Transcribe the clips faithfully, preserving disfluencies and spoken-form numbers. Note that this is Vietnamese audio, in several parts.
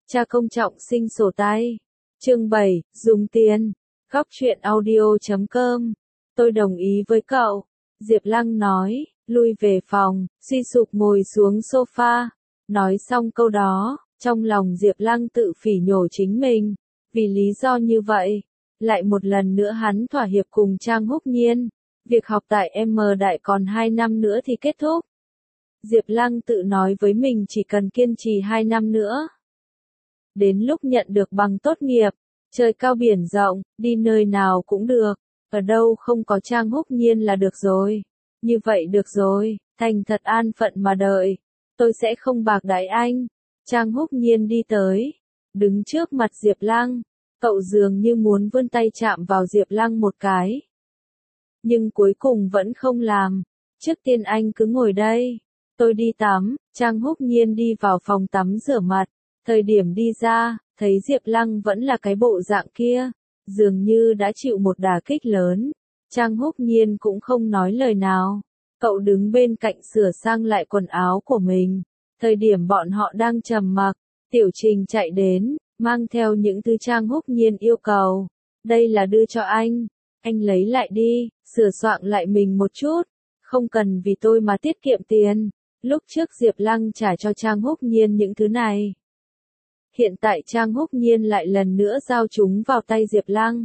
Cha công trọng sinh sổ tay. Chương bảy, dùng tiền. Góc truyện audio chấm com. Tôi đồng ý với cậu. Diệp Lăng nói, lui về phòng, suy sụp ngồi xuống sofa. Nói xong câu đó, trong lòng Diệp Lăng tự phỉ nhổ chính mình. Vì lý do như vậy, lại một lần nữa hắn thỏa hiệp cùng Trang Húc Nhiên. Việc học tại M Đại còn hai năm nữa thì kết thúc. Diệp Lăng tự nói với mình chỉ cần kiên trì hai năm nữa. Đến lúc nhận được bằng tốt nghiệp, trời cao biển rộng, đi nơi nào cũng được, ở đâu không có Trang Húc Nhiên là được rồi. Như vậy được rồi, thành thật an phận mà đợi, tôi sẽ không bạc đãi anh. Trang Húc Nhiên đi tới, đứng trước mặt Diệp Lăng, cậu dường như muốn vươn tay chạm vào Diệp Lăng một cái. Nhưng cuối cùng vẫn không làm, trước tiên anh cứ ngồi đây, tôi đi tắm. Trang Húc Nhiên đi vào phòng tắm rửa mặt. Thời điểm đi ra, thấy Diệp Lăng vẫn là cái bộ dạng kia, dường như đã chịu một đả kích lớn. Trang Húc Nhiên cũng không nói lời nào. Cậu đứng bên cạnh sửa sang lại quần áo của mình. Thời điểm bọn họ đang trầm mặc, Tiểu Trình chạy đến, mang theo những thứ Trang Húc Nhiên yêu cầu. Đây là đưa cho anh, anh lấy lại đi, sửa soạn lại mình một chút, không cần vì tôi mà tiết kiệm tiền. Lúc trước Diệp Lăng trả cho Trang Húc Nhiên những thứ này. Hiện tại Trang Húc Nhiên lại lần nữa giao chúng vào tay Diệp Lăng.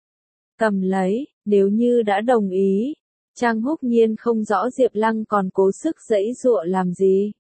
Cầm lấy, nếu như đã đồng ý, Trang Húc Nhiên không rõ Diệp Lăng còn cố sức giãy giụa làm gì.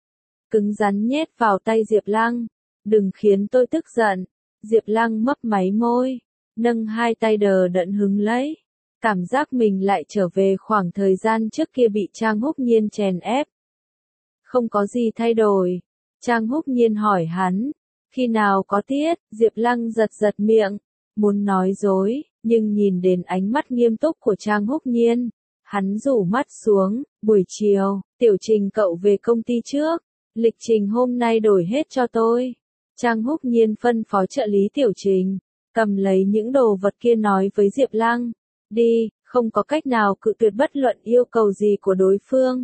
Cứng rắn nhét vào tay Diệp Lăng, đừng khiến tôi tức giận. Diệp Lăng mấp máy môi, nâng hai tay đờ đẫn hứng lấy. Cảm giác mình lại trở về khoảng thời gian trước kia bị Trang Húc Nhiên chèn ép. Không có gì thay đổi. Trang Húc Nhiên hỏi hắn. Khi nào có tiết? Diệp Lăng giật giật miệng, muốn nói dối, nhưng nhìn đến ánh mắt nghiêm túc của Trang Húc Nhiên, hắn rủ mắt xuống. Buổi chiều, Tiểu Trình cậu về công ty trước, lịch trình hôm nay đổi hết cho tôi. Trang Húc Nhiên phân phó trợ lý Tiểu Trình, cầm lấy những đồ vật kia nói với Diệp Lăng, đi, không có cách nào cự tuyệt bất luận yêu cầu gì của đối phương.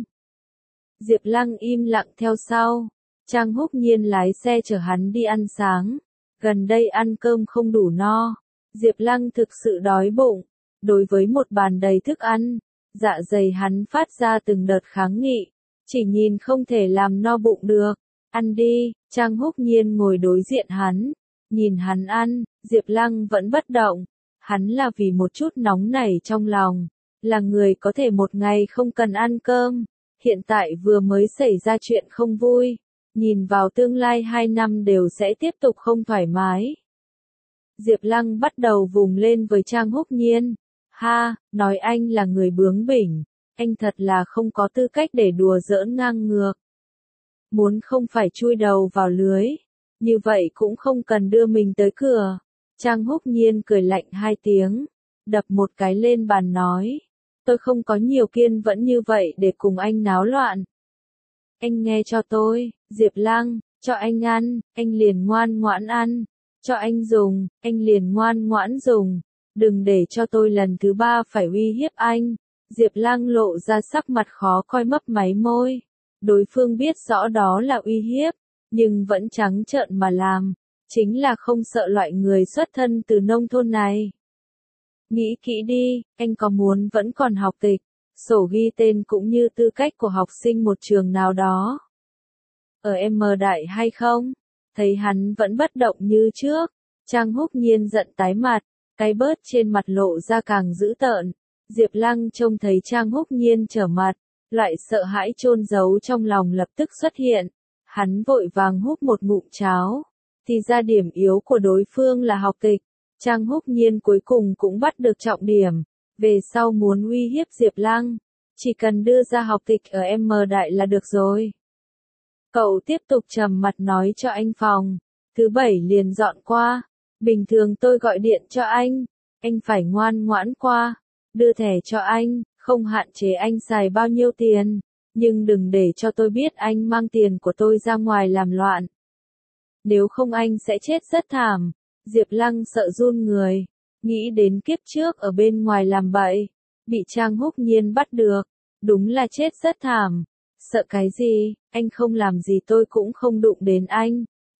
Diệp Lăng im lặng theo sau. Trang Húc Nhiên lái xe chở hắn đi ăn sáng. Gần đây ăn cơm không đủ no. Diệp Lăng thực sự đói bụng. Đối với một bàn đầy thức ăn, dạ dày hắn phát ra từng đợt kháng nghị. Chỉ nhìn không thể làm no bụng được. Ăn đi. Trang Húc Nhiên ngồi đối diện hắn. Nhìn hắn ăn, Diệp Lăng vẫn bất động. Hắn là vì một chút nóng nảy trong lòng. Là người có thể một ngày không cần ăn cơm. Hiện tại vừa mới xảy ra chuyện không vui. Nhìn vào tương lai hai năm đều sẽ tiếp tục không thoải mái. Diệp Lăng bắt đầu vùng lên với Trang Húc Nhiên. Ha, nói anh là người bướng bỉnh. Anh thật là không có tư cách để đùa giỡn ngang ngược. Muốn không phải chui đầu vào lưới. Như vậy cũng không cần đưa mình tới cửa. Trang Húc Nhiên cười lạnh hai tiếng. Đập một cái lên bàn nói. Tôi không có nhiều kiên nhẫn như vậy để cùng anh náo loạn. Anh nghe cho tôi, Diệp Lăng, cho anh ăn, anh liền ngoan ngoãn ăn. Cho anh dùng, anh liền ngoan ngoãn dùng. Đừng để cho tôi lần thứ ba phải uy hiếp anh. Diệp Lăng lộ ra sắc mặt khó coi mấp máy môi. Đối phương biết rõ đó là uy hiếp, nhưng vẫn trắng trợn mà làm. Chính là không sợ loại người xuất thân từ nông thôn này. Nghĩ kỹ đi, anh có muốn vẫn còn học tịch, sổ ghi tên cũng như tư cách của học sinh một trường nào đó ở M Đại hay không? Thấy hắn vẫn bất động như trước, Trang Húc Nhiên giận tái mặt, cái bớt trên mặt lộ ra càng dữ tợn. Diệp Lăng trông thấy Trang Húc Nhiên trở mặt, loại sợ hãi chôn giấu trong lòng lập tức xuất hiện. Hắn vội vàng húp một ngụm cháo, thì ra điểm yếu của đối phương là học tịch. Trang Húc Nhiên cuối cùng cũng bắt được trọng điểm. Về sau muốn uy hiếp Diệp Lăng, chỉ cần đưa ra học tịch ở M Đại là được rồi. Cậu tiếp tục trầm mặt nói cho anh phòng. Thứ bảy liền dọn qua. Bình thường tôi gọi điện cho anh. Anh phải ngoan ngoãn qua. Đưa thẻ cho anh, không hạn chế anh xài bao nhiêu tiền. Nhưng đừng để cho tôi biết anh mang tiền của tôi ra ngoài làm loạn. Nếu không anh sẽ chết rất thảm. Diệp Lăng sợ run người. Nghĩ đến kiếp trước ở bên ngoài làm bậy, bị Trang Húc Nhiên bắt được, đúng là chết rất thảm. Sợ cái gì, anh không làm gì tôi cũng không đụng đến anh.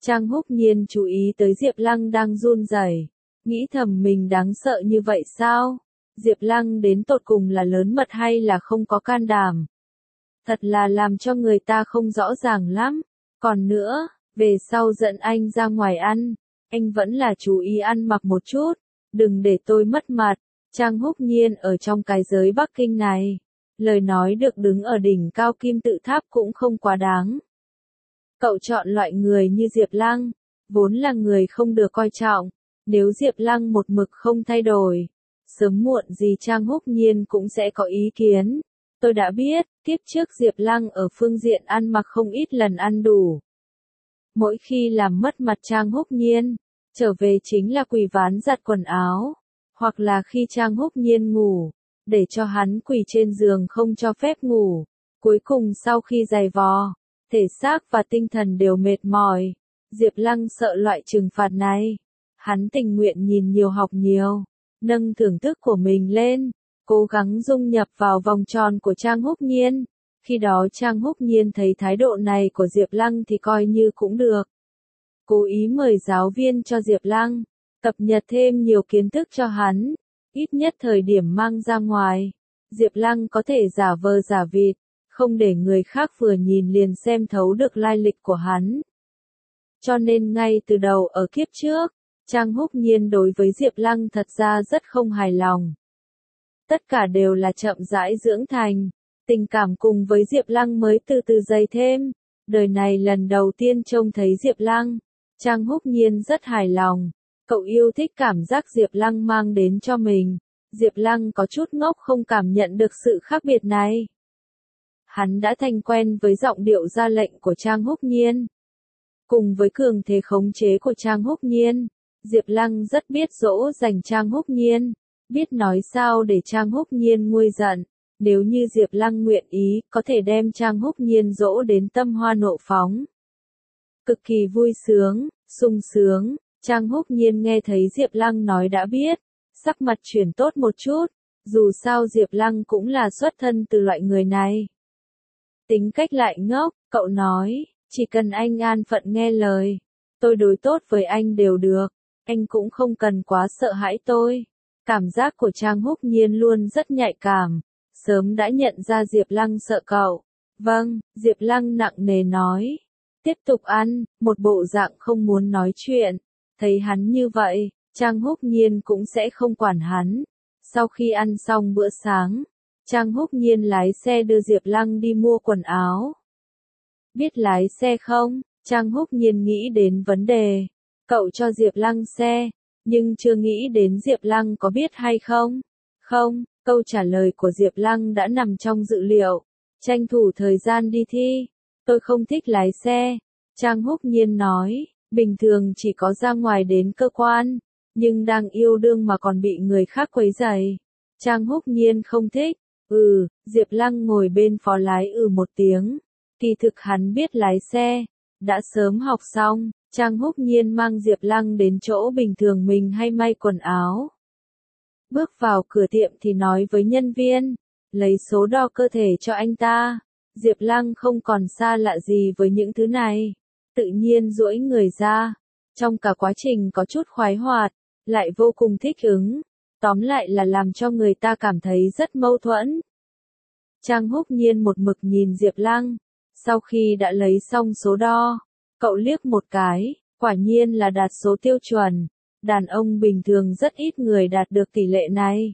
Trang Húc Nhiên chú ý tới Diệp Lăng đang run rẩy, nghĩ thầm mình đáng sợ như vậy sao? Diệp Lăng đến tột cùng là lớn mật hay là không có can đảm? Thật là làm cho người ta không rõ ràng lắm. Còn nữa, về sau dẫn anh ra ngoài ăn, anh vẫn là chú ý ăn mặc một chút, đừng để tôi mất mặt. Trang Húc Nhiên ở trong cái giới Bắc Kinh này, lời nói được đứng ở đỉnh cao kim tự tháp cũng không quá đáng. Cậu chọn loại người như Diệp Lăng, vốn là người không được coi trọng, nếu Diệp Lăng một mực không thay đổi, sớm muộn gì Trang Húc Nhiên cũng sẽ có ý kiến. Tôi đã biết, tiếp trước Diệp Lăng ở phương diện ăn mặc không ít lần ăn đủ. Mỗi khi làm mất mặt Trang Húc Nhiên, trở về chính là quỳ ván giặt quần áo, hoặc là khi Trang Húc Nhiên ngủ, để cho hắn quỳ trên giường không cho phép ngủ. Cuối cùng sau khi giày vò, thể xác và tinh thần đều mệt mỏi, Diệp Lăng sợ loại trừng phạt này. Hắn tình nguyện nhìn nhiều học nhiều, nâng thưởng thức của mình lên, cố gắng dung nhập vào vòng tròn của Trang Húc Nhiên. Khi đó Trang Húc Nhiên thấy thái độ này của Diệp Lăng thì coi như cũng được. Cố ý mời giáo viên cho Diệp Lăng, cập nhật thêm nhiều kiến thức cho hắn, ít nhất thời điểm mang ra ngoài, Diệp Lăng có thể giả vờ giả vịt, không để người khác vừa nhìn liền xem thấu được lai lịch của hắn. Cho nên ngay từ đầu ở kiếp trước, Trang Húc Nhiên đối với Diệp Lăng thật ra rất không hài lòng. Tất cả đều là chậm rãi dưỡng thành, tình cảm cùng với Diệp Lăng mới từ từ dày thêm. Đời này lần đầu tiên trông thấy Diệp Lăng, Trang Húc Nhiên rất hài lòng. Cậu yêu thích cảm giác Diệp Lăng mang đến cho mình. Diệp Lăng có chút ngốc không cảm nhận được sự khác biệt này. Hắn đã thành quen với giọng điệu ra lệnh của Trang Húc Nhiên. Cùng với cường thế khống chế của Trang Húc Nhiên, Diệp Lăng rất biết dỗ dành Trang Húc Nhiên, biết nói sao để Trang Húc Nhiên nguôi giận. Nếu như Diệp Lăng nguyện ý, có thể đem Trang Húc Nhiên dỗ đến tâm hoa nộ phóng. Cực kỳ vui sướng, sung sướng, Trang Húc Nhiên nghe thấy Diệp Lăng nói đã biết, sắc mặt chuyển tốt một chút, dù sao Diệp Lăng cũng là xuất thân từ loại người này. Tính cách lại ngốc, cậu nói, chỉ cần anh an phận nghe lời, tôi đối tốt với anh đều được, anh cũng không cần quá sợ hãi tôi. Cảm giác của Trang Húc Nhiên luôn rất nhạy cảm, sớm đã nhận ra Diệp Lăng sợ cậu. Vâng, Diệp Lăng nặng nề nói. Tiếp tục ăn, một bộ dạng không muốn nói chuyện. Thấy hắn như vậy, Trang Húc Nhiên cũng sẽ không quản hắn. Sau khi ăn xong bữa sáng, Trang Húc Nhiên lái xe đưa Diệp Lăng đi mua quần áo. Biết lái xe không? Trang Húc Nhiên nghĩ đến vấn đề. Cậu cho Diệp Lăng xe, nhưng chưa nghĩ đến Diệp Lăng có biết hay không? Không, câu trả lời của Diệp Lăng đã nằm trong dự liệu. Tranh thủ thời gian đi thi. Tôi không thích lái xe. Trang Húc Nhiên nói, bình thường chỉ có ra ngoài đến cơ quan, nhưng đang yêu đương mà còn bị người khác quấy rầy. Trang Húc Nhiên không thích. Ừ, Diệp Lăng ngồi bên phó lái ừ một tiếng. Kỳ thực hắn biết lái xe, đã sớm học xong. Trang Húc Nhiên mang Diệp Lăng đến chỗ bình thường mình hay may quần áo. Bước vào cửa tiệm thì nói với nhân viên, lấy số đo cơ thể cho anh ta. Diệp Lăng không còn xa lạ gì với những thứ này, tự nhiên duỗi người ra. Trong cả quá trình có chút khoái hoạt, lại vô cùng thích ứng. Tóm lại là làm cho người ta cảm thấy rất mâu thuẫn. Trang Húc Nhiên một mực nhìn Diệp Lăng. Sau khi đã lấy xong số đo, cậu liếc một cái, quả nhiên là đạt số tiêu chuẩn. Đàn ông bình thường rất ít người đạt được tỷ lệ này.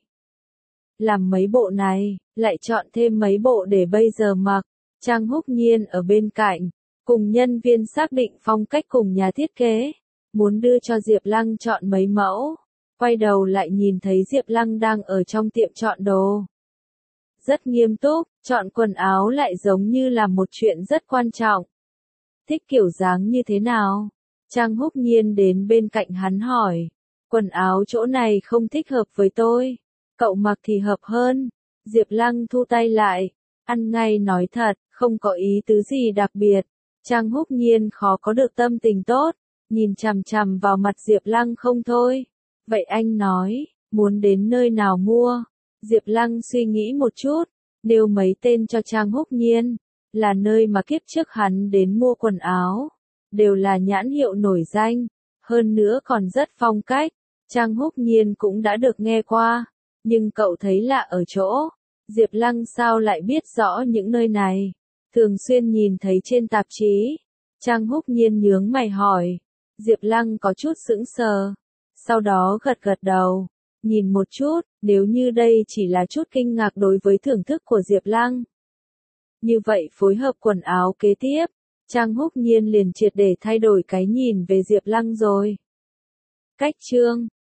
Làm mấy bộ này, lại chọn thêm mấy bộ để bây giờ mặc. Trang Húc Nhiên ở bên cạnh, cùng nhân viên xác định phong cách cùng nhà thiết kế, muốn đưa cho Diệp Lăng chọn mấy mẫu. Quay đầu lại nhìn thấy Diệp Lăng đang ở trong tiệm chọn đồ. Rất nghiêm túc, chọn quần áo lại giống như là một chuyện rất quan trọng. Thích kiểu dáng như thế nào? Trang Húc Nhiên đến bên cạnh hắn hỏi. Quần áo chỗ này không thích hợp với tôi. Cậu mặc thì hợp hơn. Diệp Lăng thu tay lại. Ăn ngay nói thật, không có ý tứ gì đặc biệt. Trang Húc Nhiên khó có được tâm tình tốt. Nhìn chằm chằm vào mặt Diệp Lăng không thôi. Vậy anh nói, muốn đến nơi nào mua? Diệp Lăng suy nghĩ một chút. Nêu mấy tên cho Trang Húc Nhiên. Là nơi mà kiếp trước hắn đến mua quần áo. đều là nhãn hiệu nổi danh, hơn nữa còn rất phong cách. Trang Húc Nhiên cũng đã được nghe qua, nhưng cậu thấy lạ ở chỗ, Diệp Lăng sao lại biết rõ những nơi này, thường xuyên nhìn thấy trên tạp chí. Trang Húc Nhiên nhướng mày hỏi, Diệp Lăng có chút sững sờ, sau đó gật gật đầu, nhìn một chút, nếu như đây chỉ là chút kinh ngạc đối với thưởng thức của Diệp Lăng. Như vậy phối hợp quần áo kế tiếp, Trang Húc Nhiên liền triệt để thay đổi cái nhìn về Diệp Lăng rồi. Cách chương